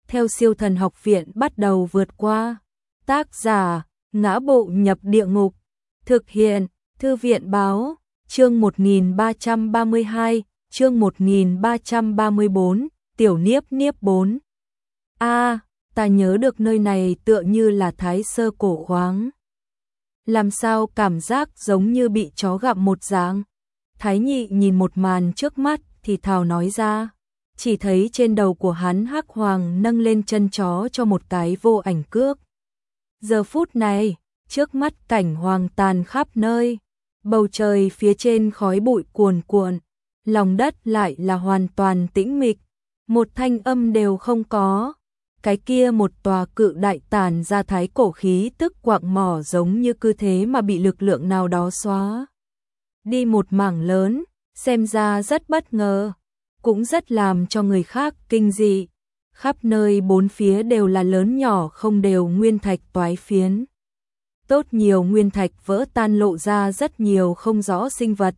theo Siêu Thần Học Viện bắt đầu vượt qua. Tác giả: Ngã Bộ Nhập Địa Ngục. Thực hiện: Thư viện báo. Chương 1332, chương 1334, Tiểu Niếp Niếp 4. Ta nhớ được nơi này tựa như là Thái Sơ cổ khoáng. Làm sao cảm giác giống như bị chó gặm một dạng. Thái Nhị nhìn một màn trước mắt thì thào nói ra. Chỉ thấy trên đầu của hắn Hắc Hoàng nâng lên chân chó cho một cái vô ảnh cước. Giờ phút này, trước mắt cảnh hoàng tàn khắp nơi. Bầu trời phía trên khói bụi cuồn cuộn, lòng đất lại là hoàn toàn tĩnh mịch, một thanh âm đều không có. Cái kia một tòa cự đại tàn ra thái cổ khí tức quạng mỏ giống như cứ thế mà bị lực lượng nào đó xóa đi một mảng lớn, xem ra rất bất ngờ, cũng rất làm cho người khác kinh dị. Khắp nơi bốn phía đều là lớn nhỏ không đều nguyên thạch toái phiến. Tốt nhiều nguyên thạch vỡ tan lộ ra rất nhiều không rõ sinh vật.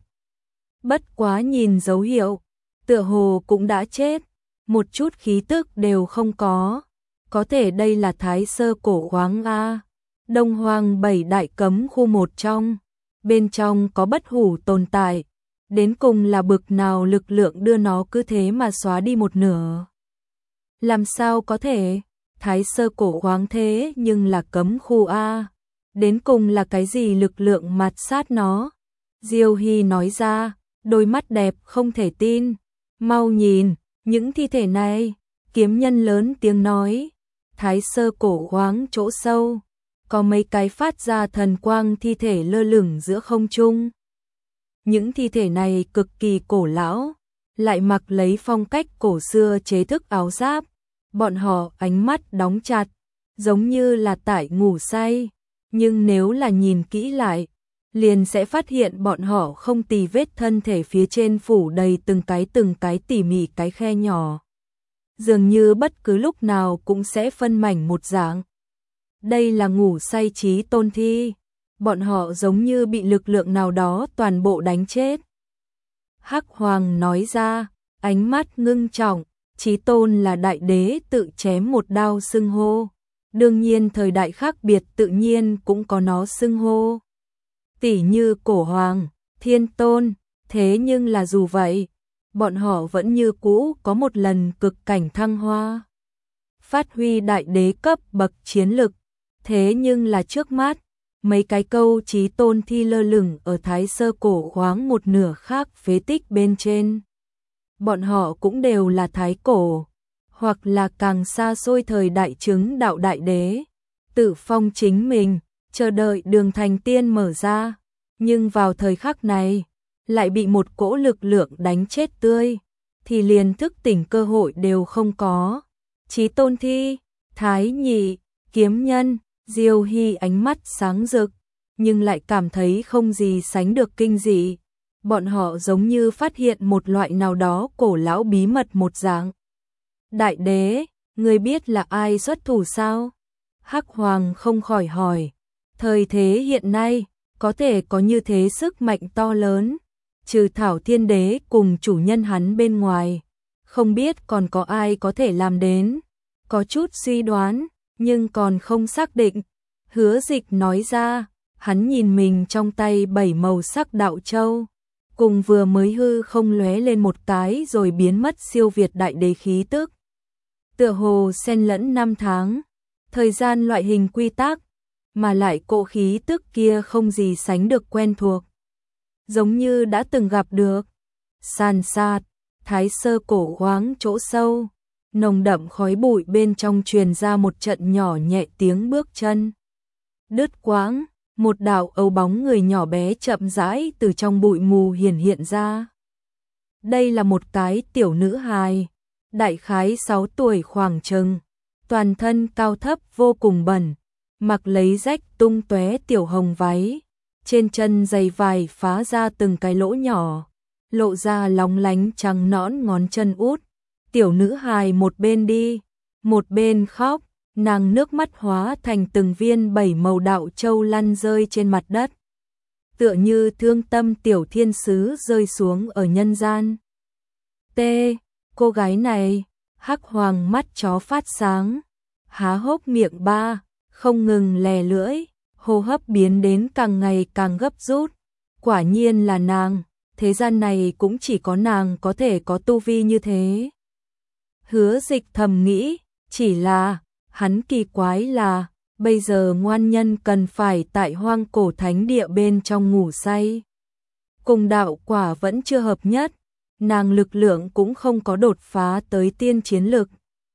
Bất quá nhìn dấu hiệu, tựa hồ cũng đã chết, một chút khí tức đều không có. Có thể đây là Thái Sơ cổ khoáng a. Đông Hoang 7 đại cấm khu một trong, bên trong có bất hủ tồn tại, đến cùng là bực nào lực lượng đưa nó cứ thế mà xóa đi một nửa. Làm sao có thể? Thái Sơ cổ khoáng thế nhưng là cấm khu a. Đến cùng là cái gì lực lượng mạt sát nó? Diêu Hy nói ra, đôi mắt đẹp không thể tin. Mau nhìn, những thi thể này. Kiếm Nhân lớn tiếng nói. Thái Sơ cổ khoáng chỗ sâu, có mấy cái phát ra thần quang thi thể lơ lửng giữa không trung. Những thi thể này cực kỳ cổ lão, lại mặc lấy phong cách cổ xưa chế thức áo giáp. Bọn họ ánh mắt đóng chặt, giống như là tại ngủ say. Nhưng nếu là nhìn kỹ lại, liền sẽ phát hiện bọn họ không tì vết, thân thể phía trên phủ đầy từng cái tỉ mỉ cái khe nhỏ. Dường như bất cứ lúc nào cũng sẽ phân mảnh một dạng. Đây là ngủ say Chí Tôn thi. Bọn họ giống như bị lực lượng nào đó toàn bộ đánh chết. Hắc Hoàng nói ra, ánh mắt ngưng trọng. Chí Tôn là đại đế tự chém một đao xưng hô. Đương nhiên thời đại khác biệt tự nhiên cũng có nó xưng hô. Tỉ như Cổ Hoàng, Thiên Tôn, thế nhưng là dù vậy, bọn họ vẫn như cũ có một lần cực cảnh thăng hoa. Phát huy đại đế cấp bậc chiến lực, thế nhưng là trước mắt, mấy cái câu Chí Tôn thi lơ lửng ở Thái Sơ cổ khoáng một nửa khác phế tích bên trên. Bọn họ cũng đều là thái cổ, hoặc là càng xa xôi thời đại chứng đạo đại đế, tự phong chính mình, chờ đợi đường thành tiên mở ra, nhưng vào thời khắc này, lại bị một cỗ lực lượng đánh chết tươi, thì liền thức tỉnh cơ hội đều không có. Chí Tôn thi, Thái Nhị, Kiếm Nhân, Diêu Hy ánh mắt sáng rực, nhưng lại cảm thấy không gì sánh được kinh dị. Bọn họ giống như phát hiện một loại nào đó cổ lão bí mật một dạng. Đại đế, người biết là ai xuất thủ sao? Hắc Hoàng không khỏi hỏi. Thời thế hiện nay, có thể có như thế sức mạnh to lớn, trừ Thảo Thiên Đế cùng chủ nhân hắn bên ngoài, không biết còn có ai có thể làm đến. Có chút suy đoán, nhưng còn không xác định. Hứa Dịch nói ra, hắn nhìn mình trong tay 7 màu sắc đạo châu, cùng vừa mới hư không lóe lên một cái rồi biến mất siêu việt đại đế khí tức. Tựa hồ xen lẫn năm tháng, thời gian loại hình quy tắc, mà lại cỗ khí tức kia không gì sánh được quen thuộc. Giống như đã từng gặp được. San sát, Thái Sơ cổ khoáng chỗ sâu, nồng đậm khói bụi bên trong truyền ra một trận nhỏ nhẹ tiếng bước chân. Đứt quãng, một đạo âu bóng người nhỏ bé chậm rãi từ trong bụi mù hiện ra. Đây là một cái tiểu nữ hài, đại khái 6 tuổi khoảng chừng, toàn thân cao thấp vô cùng bẩn, mặc lấy rách tung tóe tiểu hồng váy, trên chân giày vải phá ra từng cái lỗ nhỏ, lộ ra lóng lánh trắng nõn ngón chân út. Tiểu nữ hài một bên đi, một bên khóc, nàng nước mắt hóa thành từng viên 7 màu đạo châu lăn rơi trên mặt đất. Tựa như thương tâm tiểu thiên sứ rơi xuống ở nhân gian. Cô gái này, Hắc Hoàng mắt chó phát sáng, há hốc miệng ba, không ngừng lè lưỡi, hô hấp biến đến càng ngày càng gấp rút. Quả nhiên là nàng, thế gian này cũng chỉ có nàng có thể có tu vi như thế. Hứa Dịch thầm nghĩ, chỉ là, hắn kỳ quái là, bây giờ ngoan nhân cần phải tại Hoang Cổ Thánh Địa bên trong ngủ say. Cùng đạo quả vẫn chưa hợp nhất, nàng lực lượng cũng không có đột phá tới tiên chiến lực.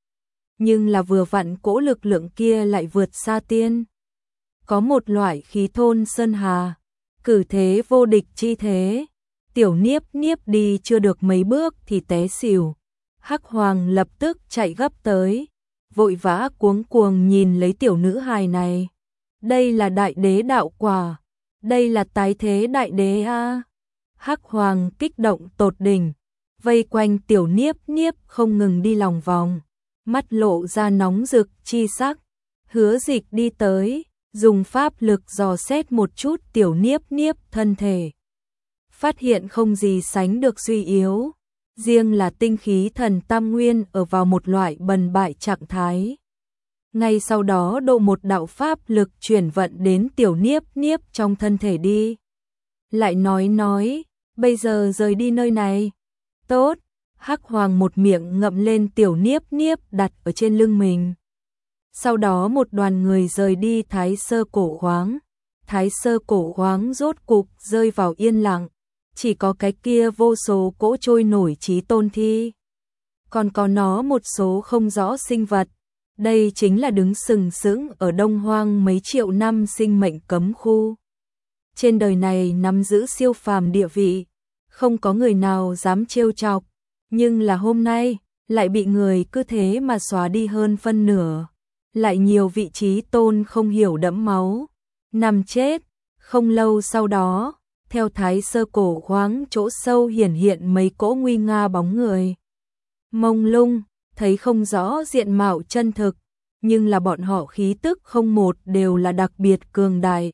Nhưng là vừa vặn cỗ lực lượng kia lại vượt xa tiên. Có một loại khí thôn sơn hà, cử thế vô địch chi thế. Tiểu Niếp Niếp đi chưa được mấy bước thì té xỉu. Hắc Hoàng lập tức chạy gấp tới, vội vã cuống cuồng nhìn lấy tiểu nữ hài này. Đây là đại đế đạo quả, đây là tái thế đại đế a. Hắc Hoàng kích động tột đỉnh, vây quanh tiểu Niếp Niếp không ngừng đi lòng vòng, mắt lộ ra nóng rực chi sắc. Hứa Dịch đi tới, dùng pháp lực dò xét một chút tiểu Niếp Niếp thân thể. Phát hiện không gì sánh được suy yếu, riêng là tinh khí thần tam nguyên ở vào một loại bần bại trạng thái. Ngay sau đó độ một đạo pháp lực chuyển vận đến tiểu Niếp Niếp trong thân thể đi. Lại nói, bây giờ rời đi nơi này. Tốt, Hắc Hoàng một miệng ngậm lên tiểu Niếp Niếp đặt ở trên lưng mình. Sau đó một đoàn người rời đi Thái Sơ Cổ Khoáng. Thái Sơ Cổ Khoáng rốt cục rơi vào yên lặng. Chỉ có cái kia vô số cỗ trôi nổi chí tôn thi. Còn có nó một số không rõ sinh vật. Đây chính là đứng sừng sững ở Đông Hoang mấy triệu năm sinh mệnh cấm khu. Trên đời này nắm giữ siêu phàm địa vị, không có người nào dám trêu chọc. Nhưng là hôm nay, lại bị người cứ thế mà xóa đi hơn phân nửa. Lại nhiều vị trí tôn không hiểu đẫm máu, nằm chết. Không lâu sau đó, theo Thái Sơ Cổ Khoáng chỗ sâu hiển hiện mấy cỗ nguy nga bóng người. Mông lung, thấy không rõ diện mạo chân thực, nhưng là bọn họ khí tức không một đều là đặc biệt cường đại.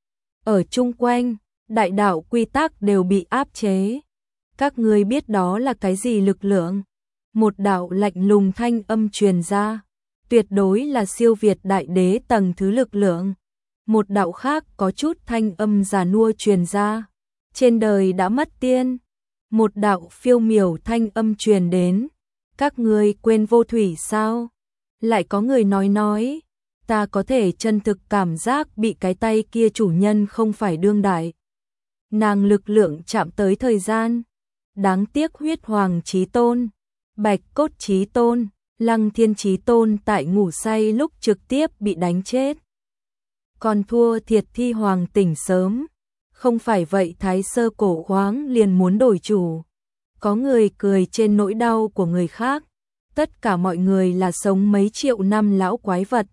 Ở chung quanh, đại đạo quy tắc đều bị áp chế. Các ngươi biết đó là cái gì lực lượng? Một đạo lạnh lùng thanh âm truyền ra, tuyệt đối là siêu việt đại đế tầng thứ lực lượng. Một đạo khác có chút thanh âm già nua truyền ra, trên đời đã mất tiên. Một đạo phiêu miểu thanh âm truyền đến, các ngươi quên vô thủy sao? Lại có người nói, ta có thể chân thực cảm giác bị cái tay kia chủ nhân không phải đương đại. Nàng lực lượng chạm tới thời gian. Đáng tiếc Huyết Hoàng Chí Tôn, Bạch Cốt Chí Tôn, Lăng Thiên Chí Tôn tại ngủ say lúc trực tiếp bị đánh chết. Còn thua thiệt Thi Hoàng tỉnh sớm. Không phải vậy Thái Sơ Cổ Khoáng liền muốn đổi chủ. Có người cười trên nỗi đau của người khác. Tất cả mọi người là sống mấy triệu năm lão quái vật.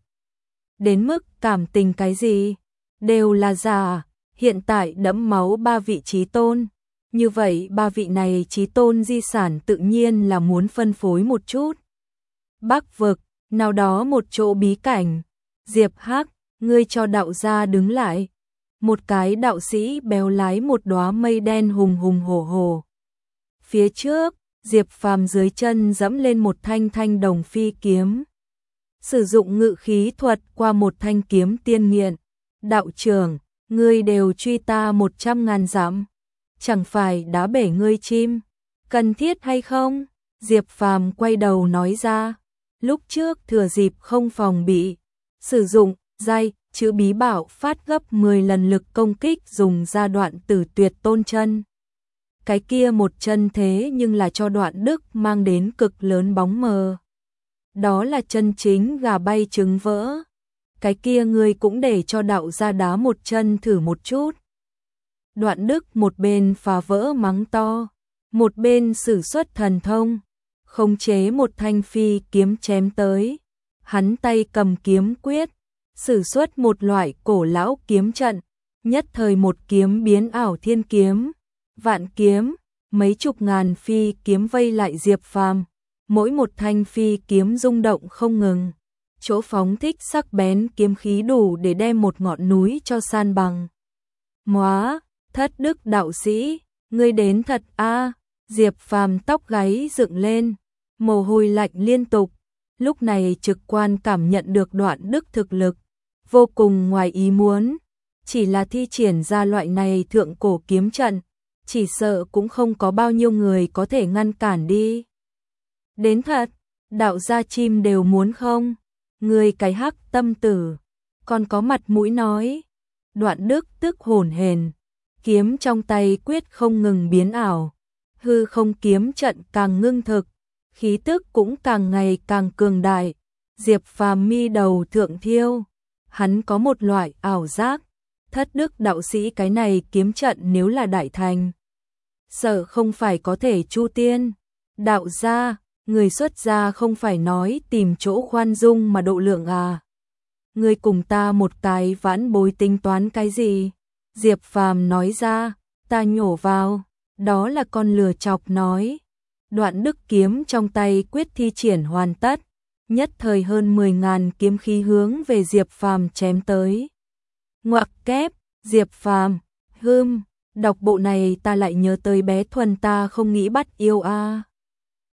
Đến mức cảm tình cái gì, đều là giả. Hiện tại đẫm máu ba vị chí tôn. Như vậy ba vị này chí tôn di sản tự nhiên là muốn phân phối một chút. Bắc vực, nào đó một chỗ bí cảnh. Diệp Hắc, ngươi cho đạo gia đứng lại. Một cái đạo sĩ béo lái một đóa mây đen hùng hùng hổ hổ. Phía trước, Diệp Phàm dưới chân dẫm lên một thanh đồng phi kiếm. Sử dụng ngự khí thuật qua một thanh kiếm tiên nghiện. Đạo trưởng, ngươi đều truy ta 100.000 dặm. Chẳng phải đá bể ngươi chim, cần thiết hay không? Diệp Phàm quay đầu nói ra, lúc trước thừa dịp không phòng bị, sử dụng giai chữ bí bảo phát gấp 10 lần lực công kích dùng ra đoạn Tử Tuyệt Tôn chân. Cái kia một chân thế nhưng là cho Đoạn Đức mang đến cực lớn bóng mờ. Đó là chân chính gà bay trứng vỡ. Cái kia ngươi cũng để cho đạo gia đá một chân thử một chút. Đoạn Đức một bên phá vỡ mắng to, một bên sử xuất thần thông, khống chế một thanh phi kiếm chém tới. Hắn tay cầm kiếm quyết, sử xuất một loại cổ lão kiếm trận, nhất thời một kiếm biến ảo thiên kiếm, vạn kiếm, mấy chục ngàn phi kiếm vây lại Diệp Phàm, mỗi một thanh phi kiếm rung động không ngừng, chỗ phóng thích sắc bén kiếm khí đủ để đem một ngọn núi cho san bằng. Móa, Thất Đức đạo sĩ, ngươi đến thật a. Diệp Phàm tóc gáy dựng lên, mồ hôi lạnh liên tục. Lúc này trực quan cảm nhận được Đoạn Đức thực lực vô cùng ngoài ý muốn, chỉ là thi triển ra loại này thượng cổ kiếm trận, chỉ sợ cũng không có bao nhiêu người có thể ngăn cản đi. Đến thật, đạo gia chim đều muốn không? Người cái hắc tâm tử, còn có mặt mũi nói. Đoạn Đức tức hổn hển, kiếm trong tay quyết không ngừng biến ảo, hư không kiếm trận càng ngưng thực, khí tức cũng càng ngày càng cường đại. Diệp Phàm mi đầu thượng thiêu, hắn có một loại ảo giác, Thất Đức đạo sĩ cái này kiếm trận nếu là đại thành, sợ không phải có thể chu tiên. Đạo gia, người xuất gia không phải nói tìm chỗ khoan dung mà độ lượng à? Người cùng ta một cái vãn bối tính toán cái gì? Diệp Phàm nói ra, ta nhổ vào, đó là con lừa chọc nói. Đoạn Đức kiếm trong tay quyết thi triển hoàn tất, nhất thời hơn 10.000 kiếm khí hướng về Diệp Phàm chém tới. Ngoặc kép, Diệp Phàm, đọc bộ này ta lại nhớ tới bé Thuần ta không nghĩ bắt yêu a.